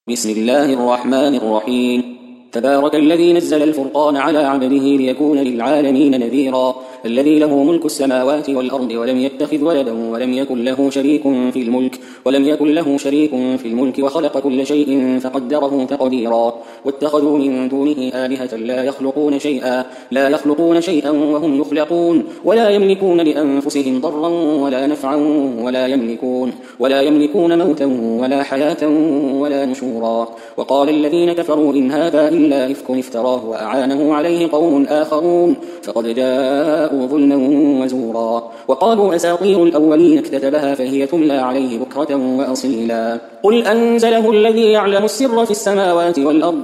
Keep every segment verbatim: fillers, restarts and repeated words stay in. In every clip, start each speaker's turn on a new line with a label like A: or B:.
A: بسم الله الرحمن الرحيم. تبارك الذي نزل الفرقان على عبده ليكون للعالمين نذيرا. الذي له ملك السماوات والأرض ولم يتخذ ولدا ولم يكن له شريك في الملك ولم يكن له شريك في الملك وخلق كل شيء فقدره تقديرا. واتخذوا من دونه آلهة لا يخلقون شيئا لا يخلقون شيئا وهم يخلقون ولا يملكون لأنفسهم ضرا ولا نفعا ولا يملكون ولا يملكون موتا ولا حياة ولا نشورا. وقال الذين كفروا إن هذا إلا إفك افتراه وأعانه عليه قوم آخرون فقد جاءوا ظلما وزورا. وقالوا أساطير الأولين اكتتبها فهي تملى عليه بكرة وأصيلا. قل أنزله الذي يعلم السر في السماوات والأرض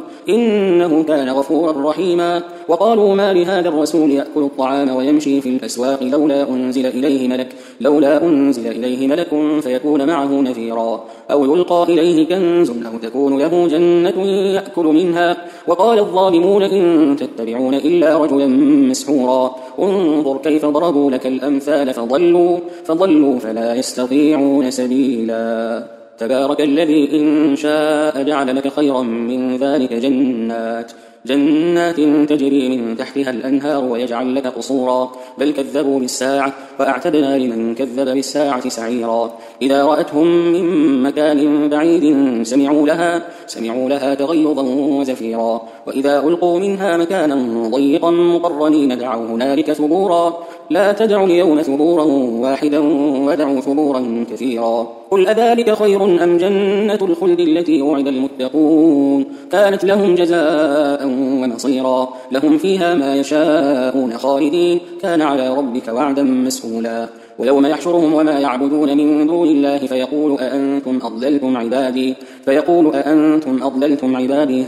A: إنه كان غفورا رحيما. وقالوا ما لهذا الرسول يأكل الطعام ويمشي في الأسواق لولا أنزل إليه ملك لولا أنزل إليه ملك فيكون معه نذيرا أو يلقى إليه كنز أو تكون له جنة يأكل منها. وقال الظالمون إن تتبعون إلا رجلا مسحورا. انظر كيف ضربوا لك الأمثال فضلوا, فضلوا فلا يستطيعون سبيلا. تبارك الذي إن شاء جعل لك خيرا من ذلك جنات جنات تجري من تحتها الأنهار ويجعل لك قصورا. بل كذبوا بالساعة وأعتدنا لمن كذب بالساعة سعيرا. إذا رأتهم من مكان بعيد سمعوا لها, سمعوا لها تغيظا وزفيرا. وإذا ألقوا منها مكانا ضيقا مقرنين دعوا هنالك ثبورا. لا تدعوا اليوم ثبورا واحدا ودعوا ثبورا كثيرا. قل أذلك خير أم جنة الخلد التي وعد المتقون كانت لهم جزاء ومصيرا. لهم فيها ما يشاءون خالدين كان على ربك وعدا مسئولا. ويوم يحشرهم وما يعبدون من دون الله فيقول أأنتم أضللتم عبادي فيقول أأنتم أضللتم عبادي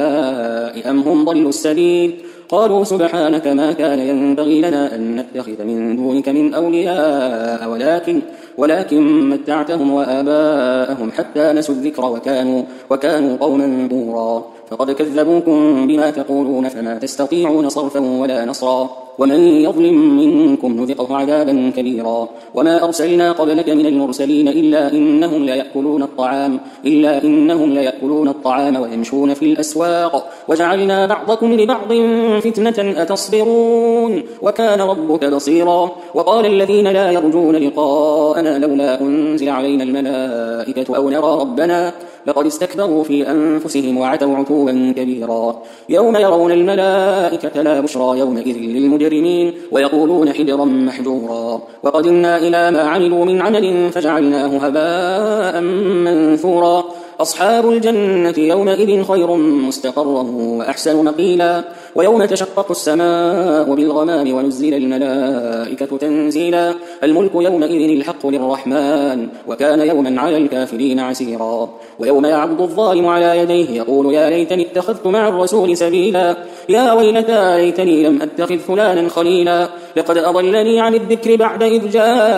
A: هؤلاء أم هم ضلوا السبيل. قالوا سبحانك ما كان ينبغي لنا أن نتخذ من دونك من أولياء ولكن ولكن متعتهم وآباءهم حتى نسوا الذكر وكانوا, وكانوا قوما بورا. فقد كذبوكم بما تقولون فما تستطيعون صرفا ولا نصرا. ومن يظلم منكم نذقه عذابا كبيرا. وما أرسلنا قبلك من المرسلين إلا إنهم ليأكلون الطعام إلا إنهم ليأكلون الطعام ويمشون في الأسواق وجعلنا بعضكم لبعض فتنة أتصبرون وكان ربك بصيرا. وقال الذين لا يرجون لقاءنا لولا أنزل علينا الملائكة أو نرى ربنا لقد استكبروا في أنفسهم وعتوا عتوا كبيرا. يوم يرون الملائكة لا بشرى يومئذ للمجرمين ويقولون حجرا محجورا. وقدمنا إلى ما عملوا من عمل فجعلناه هباء منثورا. أصحاب الجنة يومئذ خير مستقرا وأحسن مقيلا. ويوم تشقق السماء بالغمام ونزل الملائكة تنزيلا. الملك يومئذ الحق للرحمن وكان يوما على الكافرين عسيرا. ويوم يعض الظالم على يديه يقول يا ليتني اتخذت مع الرسول سبيلا. يا ويلتى ليتني لم أتخذ فلانا خليلا لقد أضلني عن الذكر بعد إذ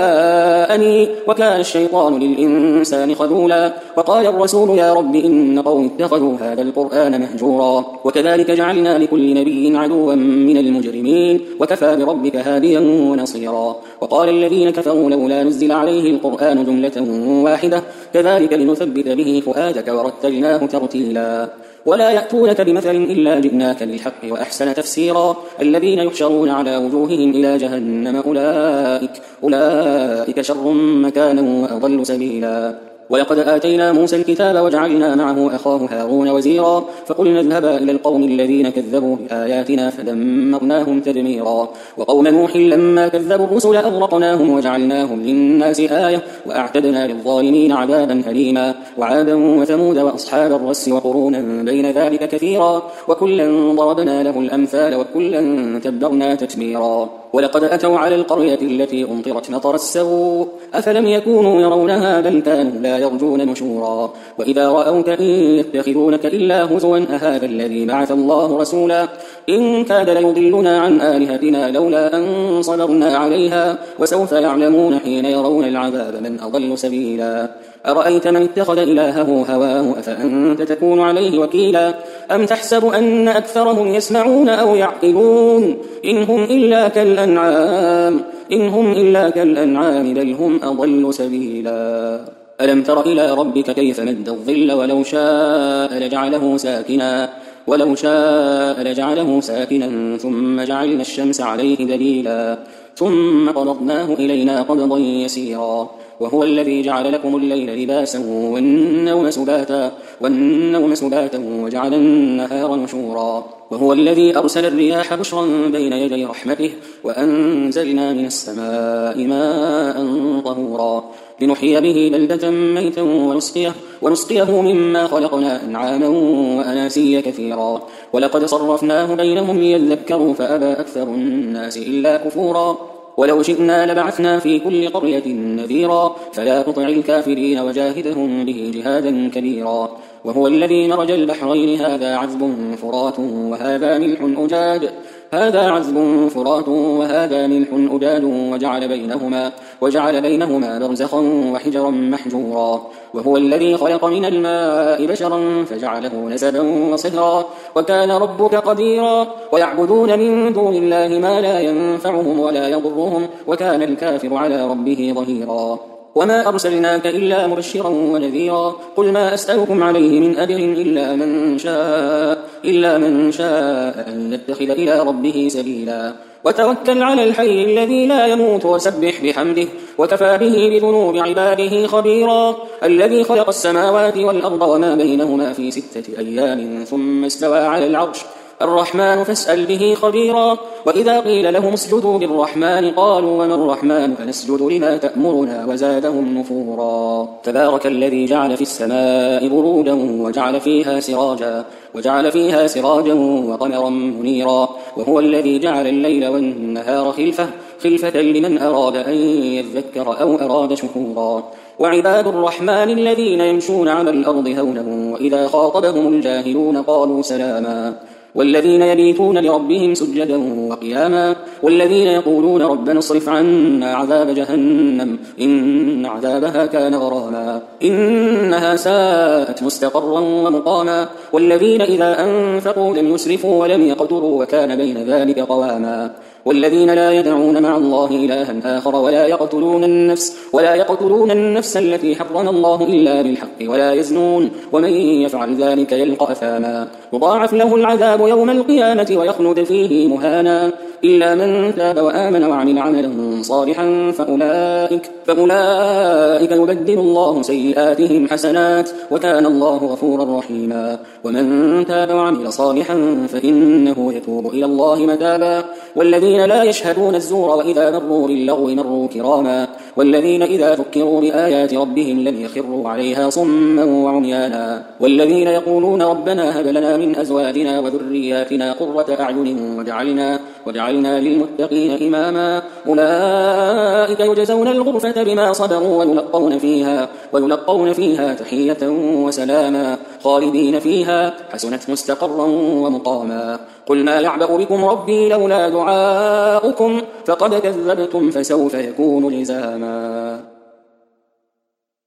A: جاءني وكان الشيطان للإنسان خذولا. وقال الرسول يا رب إن قوم اتخذوا هذا القرآن مهجورا. وكذلك جعلنا لكل نبي عدوا من المجرمين وكفى بربك هاديا ونصيرا. وقال الذين كفروا لولا نزل عليه القرآن جملة واحدة كذلك لنثبت به فؤادك ورتلناه ترتيلا. ولا يأتونك بمثل إلا جئناك بالحق وأحسن تفسيرا. الذين يحشرون على وجوههم إلى جهنم أولئك, أولئك شر مكانا وأضل سبيلا. ولقد آتينا موسى الكتاب وجعلنا معه أخاه هارون وزيرا. فقلنا اذهبا إلى القوم الذين كذبوا بآياتنا فدمرناهم تدميرا. وقوم نوح لما كذبوا الرسل أغرقناهم وجعلناهم للناس آية وأعتدنا للظالمين عذابا أليما. وعادا وثمود وأصحاب الرس وقرونا بين ذلك كثيرا. وكلا ضربنا له الأمثال وكلا تبرنا تتبيرا. ولقد أتوا على القرية التي أمطرت مطر السوء أفلم يكونوا يرونها بل كانوا لا يرجون نشورا. وإذا رأوك إن يتخذونك إلا هزوا أهذا الذي بعث الله رسولا. إن كاد ليضلنا عن آلهتنا لولا أن صبرنا عليها وسوف يعلمون حين يرون العذاب من أضل سبيلا. أرأيت من اتخذ إلهه هواه أفأنت تكون عليه وكيلا. أم تحسب أن أكثرهم يسمعون أو يعقلون إن هم إلا كالأنعام إن هم إلا كالأنعام بل هم أضل سبيلا. ألم تر إلى ربك كيف مد الظل ولو شاء لجعله ساكنا ولو شاء لجعله ساكنا ثم جعلنا الشمس عليه دليلا ثم قبضناه إلينا قبضا يسيرا وهو الذي جعل لكم الليل لباسا والنوم سباتا والنوم سباتا وجعل النهار نشورا وهو الذي أرسل الرياح بشرا بين يدي رحمته وأنزلنا من السماء ماء طهورا لنحيي به بلدة ميتا ونسقيه, ونسقيه مما خلقنا أنعاما وأناسيا كثيرا ولقد صرفناه بينهم ليذكروا فأبى أكثر الناس إلا كفورا ولو شئنا لبعثنا في كل قرية نذيرا فلا تطع الكافرين وجاهدهم به جهادا كبيرا وهو الذي مرج البحرين هذا عذب فرات وهذا ملح أجاج هذا عذب فرات وهذا ملح أجاج وجعل بينهما وجعل بينهما برزخا وحجرا محجورا وهو الذي خلق من الماء بشرا فجعله نسبا وصهرا وكان ربك قديرا ويعبدون من دون الله ما لا ينفعهم ولا يضرهم وكان الكافر على ربه ظهيرا وما أرسلناك إلا مبشرا ونذيرا قل ما أسألكم عليه من أجر إلا من شاء إلا من شاء أن يتخذ إلى ربه سبيلا وتوكل على الحي الذي لا يموت وسبح بحمده وكفى به بذنوب عباده خبيرا الذي خلق السماوات والأرض وما بينهما في ستة أيام ثم استوى على العرش الرحمن فاسأل به خبيرا وإذا قيل لهم اسجدوا للرحمن قالوا وما الرحمن فنسجد لما تأمرنا وزادهم نفورا تبارك الذي جعل في السماء برودا وجعل فيها سراجا وجعل فيها سراجا وقمرا منيرا وهو الذي جعل الليل والنهار خلفة خلفة لمن أراد أن يذكر أو أراد شكورا وعباد الرحمن الذين يمشون على الأرض هونا وإذا خاطبهم الجاهلون قالوا سلاما والذين يبيتون لربهم سجدا وقياما والذين يقولون ربنا اصرف عنا عذاب جهنم إن عذابها كان غراما إنها ساءت مستقرا ومقاما والذين إذا أنفقوا لم يسرفوا ولم يقتروا وكان بين ذلك قواما والذين لا يدعون مع الله إلها آخر ولا يقتلون النفس ولا يقتلون النفس التي حرم الله إلا بالحق ولا يزنون ومن يفعل ذلك يلقى أثاما يضاعف له العذاب يوم القيامة ويخلد فيه مهانا إلا من تاب وآمن وعمل عملا صالحا فأولئك, فأولئك يبدل الله سيئاتهم حسنات وكان الله غفورا رحيما ومن تاب وعمل صالحا فإنه يتوب إلى الله متابا والذين لا يشهدون الزور وإذا مروا باللغو مروا كراما والذين إذا ذكروا بآيات ربهم لم يخروا عليها صما وعميانا والذين يقولون ربنا هب لنا من أزواجنا وذرياتنا قرة أعين وجعلنا وجعلنا للمتقين إماما أولئك يجزون الغرفة بما صبروا ويلقون فيها ويلقون فيها تحية وسلاما خالدين فيها حسنت مستقرا ومقاما قل ما يعبأ بكم ربي لولا دعاؤكم فقد كذبتم فسوف يكون لزاما